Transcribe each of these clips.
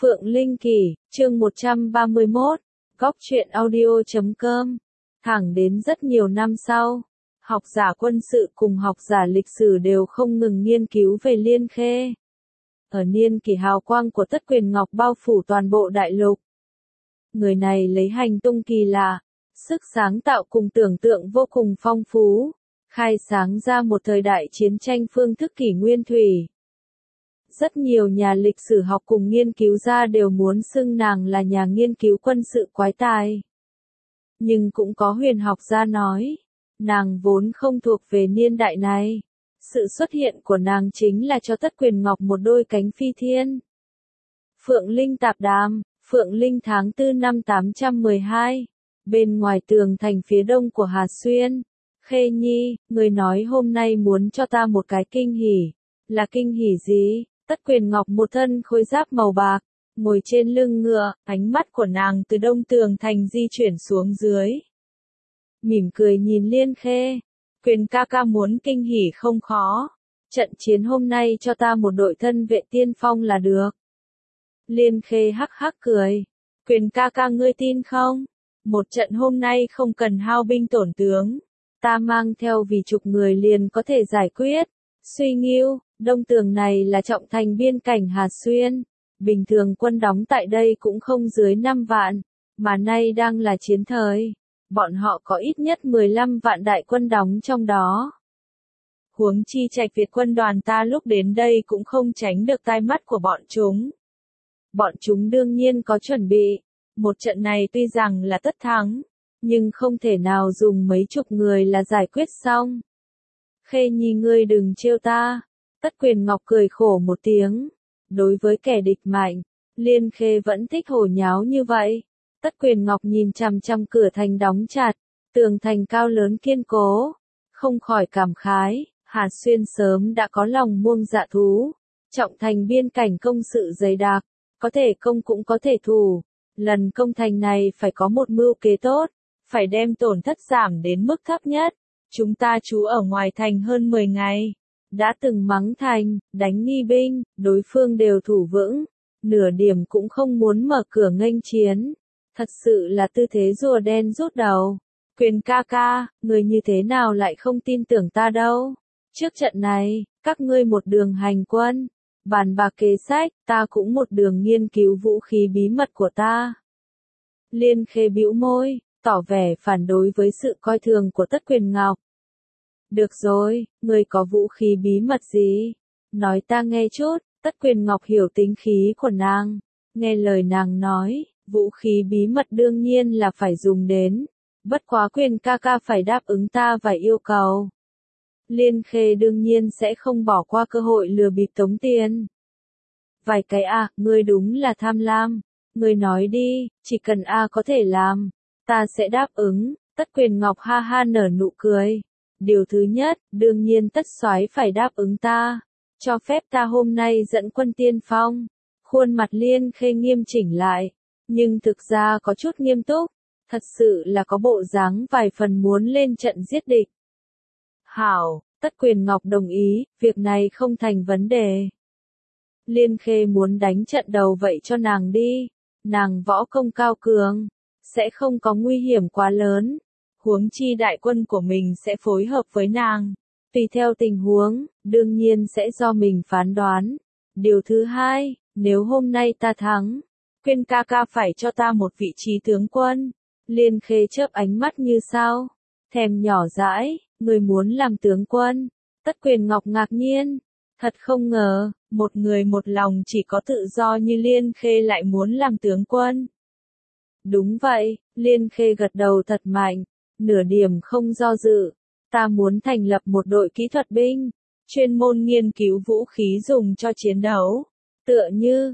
Phượng Linh Kỳ, chương 131, Góc truyện audio.com. Thẳng đến rất nhiều năm sau, học giả quân sự cùng học giả lịch sử đều không ngừng nghiên cứu về Liên Khê. Ở niên kỷ hào quang của Tất Quyền Ngọc bao phủ toàn bộ đại lục. Người này lấy hành tung kỳ lạ, sức sáng tạo cùng tưởng tượng vô cùng phong phú, khai sáng ra một thời đại chiến tranh phương thức kỷ nguyên thủy. Rất nhiều nhà lịch sử học cùng nghiên cứu gia đều muốn xưng nàng là nhà nghiên cứu quân sự quái tài. Nhưng cũng có huyền học gia nói, nàng vốn không thuộc về niên đại này. Sự xuất hiện của nàng chính là cho Tất Quyền Ngọc một đôi cánh phi thiên. Phượng Linh Tạp Đàm, Phượng Linh tháng 4 năm 812, bên ngoài tường thành phía đông của Hà Xuyên. Khê Nhi, người nói hôm nay muốn cho ta một cái kinh hỉ. Là kinh hỉ gì? Tất Quyền Ngọc một thân khôi giáp màu bạc, ngồi trên lưng ngựa, ánh mắt của nàng từ đông tường thành di chuyển xuống dưới. Mỉm cười nhìn Liên Khê, Quyền ca ca muốn kinh hỉ không khó. Trận chiến hôm nay cho ta một đội thân vệ tiên phong là được. Liên Khê hắc hắc cười, Quyền ca ca ngươi tin không? Một trận hôm nay không cần hao binh tổn tướng, ta mang theo vì chục người liền có thể giải quyết. Suy Nghiêu, đông tường này là trọng thành biên cảnh Hà Xuyên, bình thường quân đóng tại đây cũng không dưới 5 vạn, mà nay đang là chiến thời, bọn họ có ít nhất 15 vạn đại quân đóng trong đó. Huống chi Trạch Việt quân đoàn ta lúc đến đây cũng không tránh được tai mắt của bọn chúng. Bọn chúng đương nhiên có chuẩn bị, một trận này tuy rằng là tất thắng, nhưng không thể nào dùng mấy chục người là giải quyết xong. Khê Nhi ngươi đừng trêu ta. Tất Quyền Ngọc cười khổ một tiếng. Đối với kẻ địch mạnh, Liên Khê vẫn thích hồ nháo như vậy. Tất Quyền Ngọc nhìn chằm chằm cửa thành đóng chặt, tường thành cao lớn kiên cố, không khỏi cảm khái, Hà Xuyên sớm đã có lòng muông dạ thú. Trọng thành biên cảnh công sự dày đặc, có thể công cũng có thể thủ. Lần công thành này phải có một mưu kế tốt, phải đem tổn thất giảm đến mức thấp nhất. Chúng ta trú ở ngoài thành hơn 10 ngày, đã từng mắng thành, đánh nghi binh, đối phương đều thủ vững, nửa điểm cũng không muốn mở cửa nghênh chiến. Thật sự là tư thế rùa đen rút đầu. Quyền ca ca, người như thế nào lại không tin tưởng ta đâu. Trước trận này, các ngươi một đường hành quân, bàn bạc kế sách, ta cũng một đường nghiên cứu vũ khí bí mật của ta. Liên Khê bĩu môi, tỏ vẻ phản đối với sự coi thường của Tất Quyền Ngọc. Được rồi, người có vũ khí bí mật gì? Nói ta nghe chút. Tất Quyền Ngọc hiểu tính khí của nàng. Nghe lời nàng nói, vũ khí bí mật đương nhiên là phải dùng đến. Bất quá Quyền ca ca phải đáp ứng ta vài yêu cầu. Liên Khê đương nhiên sẽ không bỏ qua cơ hội lừa bịp tống tiền. Vài cái ngươi đúng là tham lam. Ngươi nói đi, chỉ cần có thể làm, ta sẽ đáp ứng. Tất Quyền Ngọc ha ha nở nụ cười. Điều thứ nhất, đương nhiên Tất soái phải đáp ứng ta, cho phép ta hôm nay dẫn quân tiên phong. Khuôn mặt Liên Khê nghiêm chỉnh lại, nhưng thực ra có chút nghiêm túc, thật sự là có bộ dáng vài phần muốn lên trận giết địch. Hảo, Tất Quyền Ngọc đồng ý, việc này không thành vấn đề. Liên Khê muốn đánh trận đầu vậy cho nàng đi, nàng võ công cao cường, sẽ không có nguy hiểm quá lớn. Huống chi đại quân của mình sẽ phối hợp với nàng. Tùy theo tình huống, đương nhiên sẽ do mình phán đoán. Điều thứ hai, nếu hôm nay ta thắng, Quyền ca ca phải cho ta một vị trí tướng quân. Liên Khê chớp ánh mắt như sao, thèm nhỏ dãi, người muốn làm tướng quân. Tất Quyền Ngọc ngạc nhiên, thật không ngờ, một người một lòng chỉ có tự do như Liên Khê lại muốn làm tướng quân. Đúng vậy, Liên Khê gật đầu thật mạnh. Nửa điểm không do dự, ta muốn thành lập một đội kỹ thuật binh, chuyên môn nghiên cứu vũ khí dùng cho chiến đấu, tựa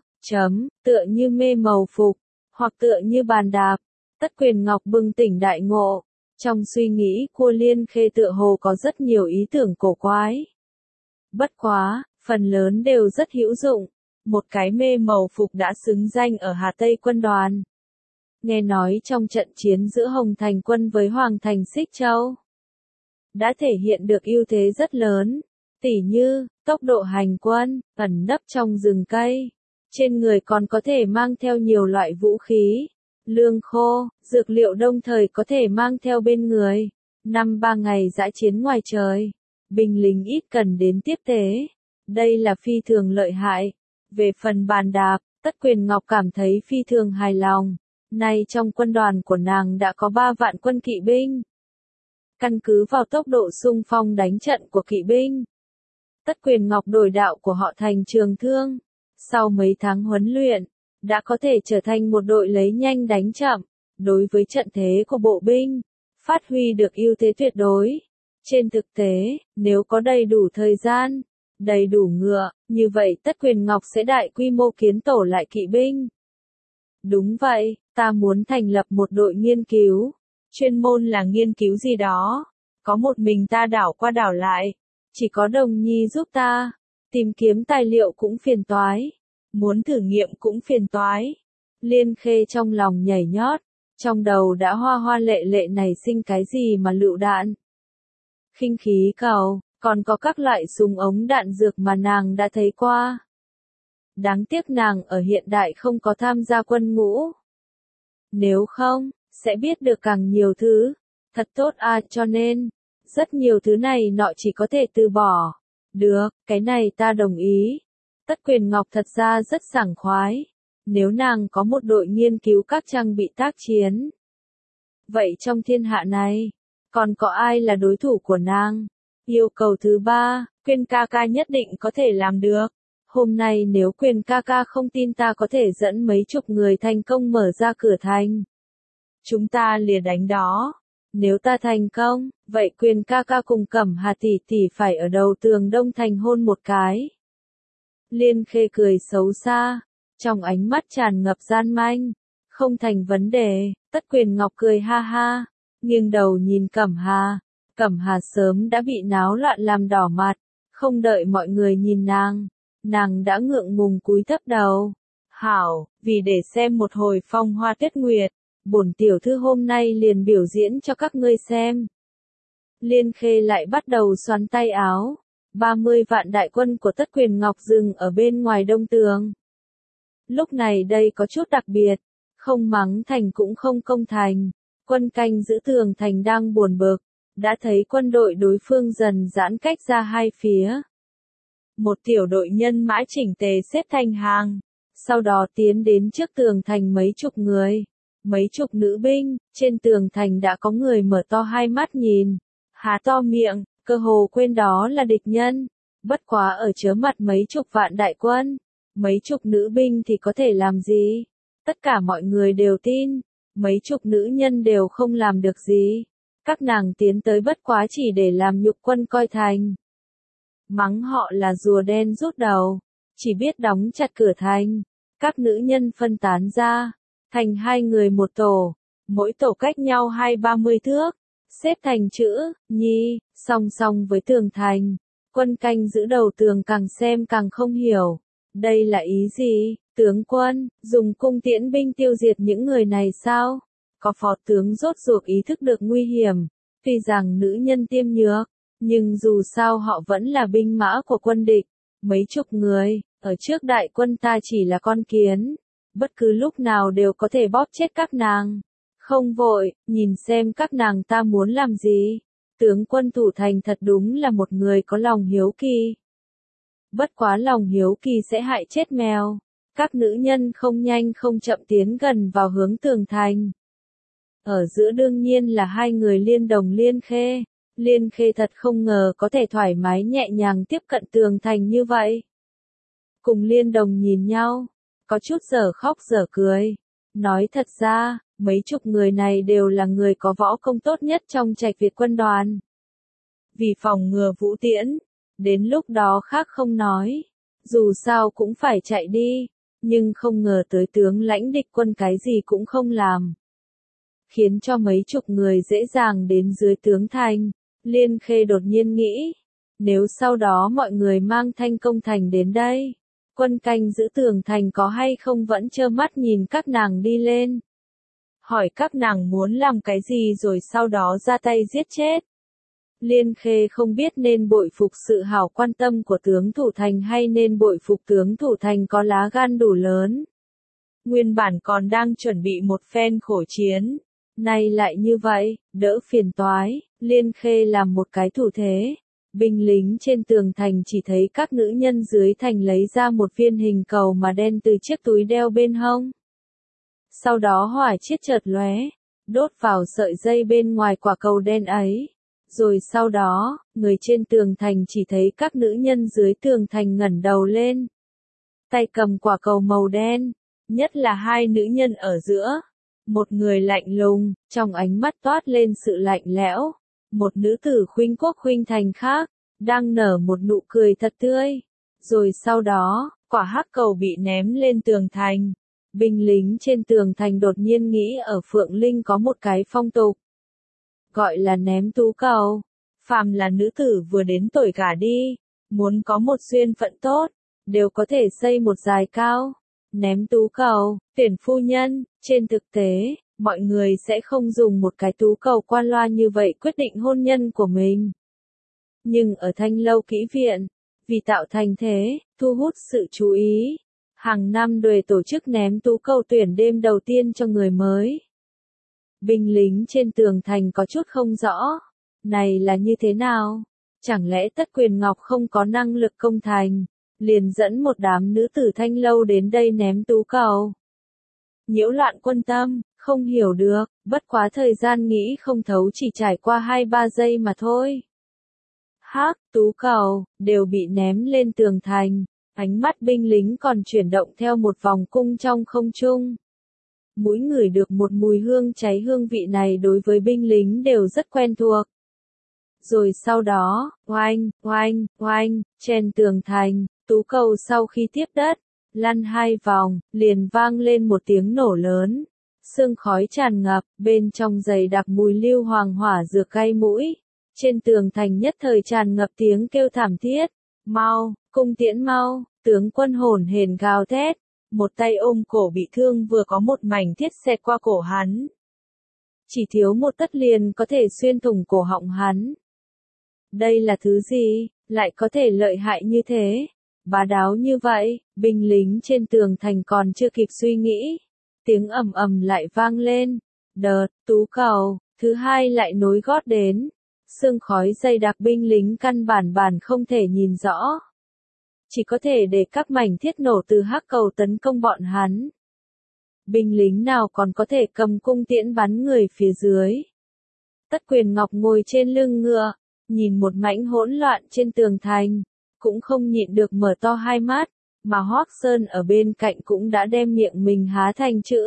như mê màu phục, hoặc tựa như bàn đạp. Tất Quyền Ngọc bừng tỉnh đại ngộ, trong suy nghĩ của Liên Khê tựa hồ có rất nhiều ý tưởng cổ quái. Bất quá, phần lớn đều rất hữu dụng, một cái mê màu phục đã xứng danh ở Hà Tây quân đoàn. Nghe nói trong trận chiến giữa Hồng Thành quân với Hoàng Thành Xích Châu, đã thể hiện được ưu thế rất lớn, tỉ như, tốc độ hành quân, ẩn nấp trong rừng cây, Trên người còn có thể mang theo nhiều loại vũ khí, lương khô, dược liệu đồng thời có thể mang theo bên người. 3 ngày dã chiến ngoài trời, binh lính ít cần đến tiếp tế. Đây là phi thường lợi hại. Về phần bàn đạp, Tất Quyền Ngọc cảm thấy phi thường hài lòng. Nay trong quân đoàn của nàng đã có 3 vạn quân kỵ binh. Căn cứ vào tốc độ xung phong đánh trận của kỵ binh, Tất Quyền Ngọc đổi đạo của họ thành Trường Thương. Sau mấy tháng huấn luyện, đã có thể trở thành một đội lấy nhanh đánh chậm. Đối với trận thế của bộ binh, phát huy được ưu thế tuyệt đối. Trên thực tế, nếu có đầy đủ thời gian, đầy đủ ngựa, như vậy Tất Quyền Ngọc sẽ đại quy mô kiến tổ lại kỵ binh. Đúng vậy, ta muốn thành lập một đội nghiên cứu. Chuyên môn là nghiên cứu gì đó. Có một mình ta đảo qua đảo lại. Chỉ có Đồng Nhi giúp ta. Tìm kiếm tài liệu cũng phiền toái. Muốn thử nghiệm cũng phiền toái. Liên Khê trong lòng nhảy nhót. Trong đầu đã hoa hoa lệ lệ nảy sinh cái gì mà lựu đạn. Khinh khí cầu, còn có các loại súng ống đạn dược mà nàng đã thấy qua. Đáng tiếc nàng ở hiện đại không có tham gia quân ngũ. Nếu không, sẽ biết được càng nhiều thứ. Thật tốt à, cho nên, rất nhiều thứ này nọ chỉ có thể từ bỏ. Được, cái này ta đồng ý. Tất Quyền Ngọc thật ra rất sảng khoái. Nếu nàng có một đội nghiên cứu các trang bị tác chiến. Vậy trong thiên hạ này, còn có ai là đối thủ của nàng? Yêu cầu thứ 3, Quyền ca ca nhất định có thể làm được. Hôm nay nếu Quyền ca ca không tin ta có thể dẫn mấy chục người thành công mở ra cửa thành. Chúng ta lìa đánh đó. Nếu ta thành công, vậy Quyền ca ca cùng Cẩm Hà tỷ tỷ phải ở đầu tường Đông Thành hôn một cái. Liên Khê cười xấu xa, trong ánh mắt tràn ngập gian manh. Không thành vấn đề, Tất Quyền Ngọc cười ha ha, nghiêng đầu nhìn Cẩm Hà. Cẩm Hà sớm đã bị náo loạn làm đỏ mặt, không đợi mọi người nhìn nàng đã ngượng ngùng cúi thấp đầu. Hảo, vì để xem một hồi phong hoa tuyết nguyệt, bổn tiểu thư hôm nay liền biểu diễn cho các ngươi xem. Liên Khê lại bắt đầu xoắn tay áo. 30 vạn đại quân của Tất Quyền Ngọc dừng ở bên ngoài đông tường. Lúc này đây có chút đặc biệt, không mắng thành cũng không công thành. Quân canh giữ tường thành đang buồn bực, đã thấy quân đội đối phương dần giãn cách ra hai phía. Một tiểu đội nhân mã chỉnh tề xếp thành hàng, sau đó tiến đến trước tường thành mấy chục người, mấy chục nữ binh. Trên tường thành đã có người mở to hai mắt nhìn, há to miệng, cơ hồ quên đó là địch nhân. Bất quá ở chớ mặt mấy chục vạn đại quân, mấy chục nữ binh thì có thể làm gì? Tất cả mọi người đều tin, mấy chục nữ nhân đều không làm được gì. Các nàng tiến tới bất quá chỉ để làm nhục quân coi thành. Mắng họ là rùa đen rút đầu, chỉ biết đóng chặt cửa thành. Các nữ nhân phân tán ra, thành 2 người một tổ, mỗi tổ cách nhau 20-30 thước, xếp thành chữ Nhi, song song với tường thành. Quân canh giữ đầu tường càng xem càng không hiểu. Đây là ý gì? Tướng quân, dùng cung tiễn binh tiêu diệt những người này sao? Có phó tướng rốt ruột ý thức được nguy hiểm. Tuy rằng nữ nhân tiêm nhược, nhưng dù sao họ vẫn là binh mã của quân địch. Mấy chục người, ở trước đại quân ta chỉ là con kiến. Bất cứ lúc nào đều có thể bóp chết các nàng. Không vội, nhìn xem các nàng ta muốn làm gì. Tướng quân thủ thành thật đúng là một người có lòng hiếu kỳ. Bất quá lòng hiếu kỳ sẽ hại chết mèo. Các nữ nhân không nhanh không chậm tiến gần vào hướng tường thành. Ở giữa đương nhiên là 2 người Liên Đồng Liên Khê. Liên Khê thật không ngờ có thể thoải mái nhẹ nhàng tiếp cận tường thành như vậy. Cùng Liên Đồng nhìn nhau, có chút dở khóc dở cười. Nói thật ra, mấy chục người này đều là người có võ công tốt nhất trong Trạch Việt quân đoàn. Vì phòng ngừa vũ tiễn, đến lúc đó khác không nói. Dù sao cũng phải chạy đi, nhưng không ngờ tới tướng lãnh địch quân cái gì cũng không làm. Khiến cho mấy chục người dễ dàng đến dưới tướng thành. Liên Khê đột nhiên nghĩ, nếu sau đó mọi người mang Thanh Công Thành đến đây, quân canh giữ tường thành có hay không vẫn trơ mắt nhìn các nàng đi lên. Hỏi các nàng muốn làm cái gì rồi sau đó ra tay giết chết. Liên Khê không biết nên bội phục sự hảo quan tâm của tướng Thủ Thành hay nên bội phục tướng Thủ Thành có lá gan đủ lớn. Nguyên bản còn đang chuẩn bị một phen khổ chiến. Nay lại như vậy, đỡ phiền toái, Liên Khê làm một cái thủ thế. Binh lính trên tường thành chỉ thấy các nữ nhân dưới thành lấy ra một viên hình cầu mà đen từ chiếc túi đeo bên hông. Sau đó hỏa chiết chợt lóe, đốt vào sợi dây bên ngoài quả cầu đen ấy. Rồi sau đó, người trên tường thành chỉ thấy các nữ nhân dưới tường thành ngẩng đầu lên. Tay cầm quả cầu màu đen, nhất là hai nữ nhân ở giữa. Một người lạnh lùng, trong ánh mắt toát lên sự lạnh lẽo. Một nữ tử khuynh quốc khuynh thành khác, đang nở một nụ cười thật tươi. Rồi sau đó, quả hắc cầu bị ném lên tường thành. Binh lính trên tường thành đột nhiên nghĩ ở Phượng Linh có một cái phong tục. Gọi là ném tú cầu. Phàm là nữ tử vừa đến tuổi gả đi, muốn có một duyên phận tốt, đều có thể xây một giài cao. Ném tú cầu, tuyển phu nhân, trên thực tế, mọi người sẽ không dùng một cái tú cầu qua loa như vậy quyết định hôn nhân của mình. Nhưng ở Thanh Lâu Kỹ Viện, vì tạo thành thế, thu hút sự chú ý, hàng năm đều tổ chức ném tú cầu tuyển đêm đầu tiên cho người mới. Binh lính trên tường thành có chút không rõ, này là như thế nào? Chẳng lẽ Tất Quyền Ngọc không có năng lực công thành, liền dẫn một đám nữ tử Thanh Lâu đến đây ném tú cầu? Nhiễu loạn quân tâm, không hiểu được, bất quá thời gian nghĩ không thấu chỉ trải qua 2-3 giây mà thôi. Hắc, tú cầu, đều bị ném lên tường thành, ánh mắt binh lính còn chuyển động theo một vòng cung trong không trung. Mỗi người được một mùi hương cháy, hương vị này đối với binh lính đều rất quen thuộc. Rồi sau đó, oanh, oanh, oanh, trên tường thành, tú cầu sau khi tiếp đất, lăn 2 vòng, liền vang lên một tiếng nổ lớn. Sương khói tràn ngập, bên trong dày đặc mùi lưu hoàng hỏa dược cay mũi. Trên tường thành nhất thời tràn ngập tiếng kêu thảm thiết. Mau, cung tiễn mau, tướng quân hồn hển gào thét. Một tay ôm cổ bị thương vừa có một mảnh thiết xẹt qua cổ hắn. Chỉ thiếu một tấc liền có thể xuyên thủng cổ họng hắn. Đây là thứ gì, lại có thể lợi hại như thế? Bá đáo như vậy, binh lính trên tường thành còn chưa kịp suy nghĩ. Tiếng ầm ầm lại vang lên. Đợt, tú cầu, thứ hai lại nối gót đến. Sương khói dày đặc, binh lính căn bản không thể nhìn rõ. Chỉ có thể để các mảnh thiết nổ từ hắc cầu tấn công bọn hắn. Binh lính nào còn có thể cầm cung tiễn bắn người phía dưới. Tất Quyền Ngọc ngồi trên lưng ngựa, nhìn một mảnh hỗn loạn trên tường thành, cũng không nhịn được mở to hai mắt, mà Hoắc Sơn ở bên cạnh cũng đã đem miệng mình há thành chữ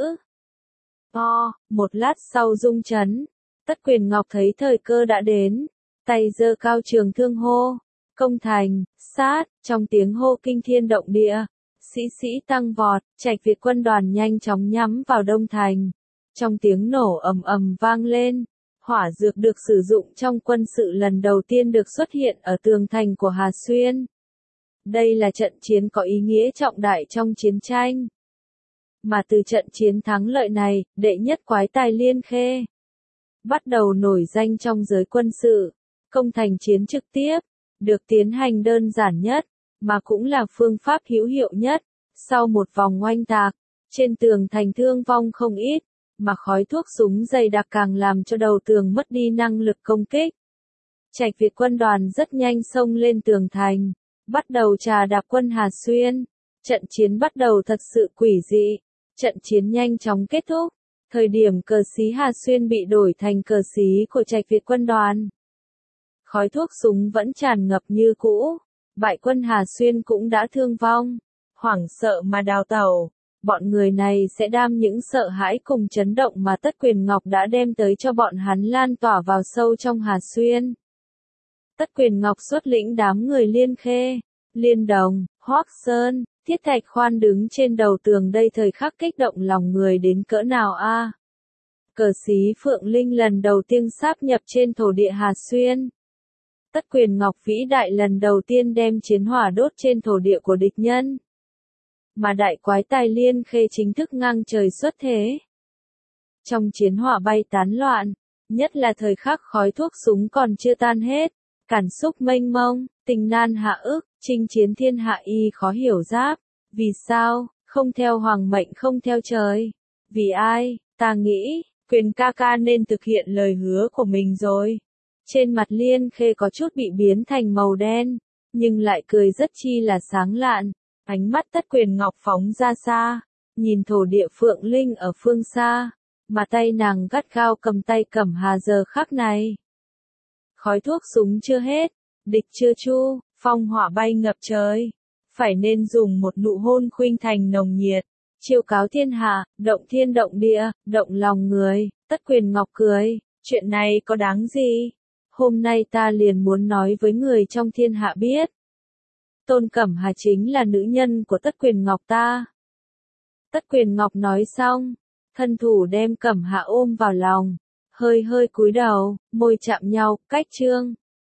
to. Một lát sau rung chấn, Tất Quyền Ngọc thấy thời cơ đã đến, tay giơ cao trường thương hô, công thành, sát, trong tiếng hô kinh thiên động địa, sĩ tăng vọt, Trạch Việt quân đoàn nhanh chóng nhắm vào Đông Thành. Trong tiếng nổ ầm ầm vang lên, hỏa dược được sử dụng trong quân sự lần đầu tiên được xuất hiện ở tường thành của Hà Xuyên. Đây là trận chiến có ý nghĩa trọng đại trong chiến tranh. Mà từ trận chiến thắng lợi này, đệ nhất quái tài Liên Khê bắt đầu nổi danh trong giới quân sự. Công thành chiến trực tiếp được tiến hành đơn giản nhất, mà cũng là phương pháp hữu hiệu nhất. Sau một vòng oanh tạc, trên tường thành thương vong không ít, mà khói thuốc súng dày đặc càng làm cho đầu tường mất đi năng lực công kích. Trạch Việt quân đoàn rất nhanh xông lên tường thành, bắt đầu trà đạp quân Hà Xuyên. Trận chiến bắt đầu thật sự quỷ dị. Trận chiến nhanh chóng kết thúc. Thời điểm cờ xí Hà Xuyên bị đổi thành cờ xí của Trạch Việt quân đoàn. Khói thuốc súng vẫn tràn ngập như cũ. Bại quân Hà Xuyên cũng đã thương vong. Hoảng sợ mà đào tẩu. Bọn người này sẽ đem những sợ hãi cùng chấn động mà Tất Quyền Ngọc đã đem tới cho bọn hắn lan tỏa vào sâu trong Hà Xuyên. Tất Quyền Ngọc xuất lĩnh đám người Liên Khê, Liên Đồng, Hoắc Sơn, Thiết Thạch Khoan đứng trên đầu tường, đây thời khắc kích động lòng người đến cỡ nào a? Cờ xí Phượng Linh lần đầu tiên sáp nhập trên thổ địa Hà Xuyên. Tất Quyền Ngọc vĩ đại lần đầu tiên đem chiến hỏa đốt trên thổ địa của địch nhân. Mà đại quái tài Liên Khê chính thức ngang trời xuất thế. Trong chiến hỏa bay tán loạn, Nhất là thời khắc khói thuốc súng còn chưa tan hết, cảm xúc mênh mông, tình nan hạ ức, chinh chiến thiên hạ y khó hiểu giáp. Vì sao, không theo hoàng mệnh không theo trời? Vì ai, ta nghĩ, Quyền ca ca nên thực hiện lời hứa của mình rồi. Trên mặt Liên Khê có chút bị biến thành màu đen, nhưng lại cười rất chi là sáng lạn. Ánh mắt Tất Quyền Ngọc phóng ra xa, nhìn thổ địa Phượng Linh ở phương xa, mà tay nàng gắt gao cầm tay Cẩm Hà giờ khắc này. Khói thuốc súng chưa hết, địch chưa chu, phong hỏa bay ngập trời. Phải nên dùng một nụ hôn khuynh thành nồng nhiệt, chiêu cáo thiên hạ, động thiên động địa, động lòng người. Tất Quyền Ngọc cười, chuyện này có đáng gì? Hôm nay ta liền muốn nói với người trong thiên hạ biết. Tôn Cẩm Hà chính là nữ nhân của Tất Quyền Ngọc ta. Tất Quyền Ngọc nói xong, thân thủ đem Cẩm Hà ôm vào lòng, hơi hơi cúi đầu, môi chạm nhau, cách trương.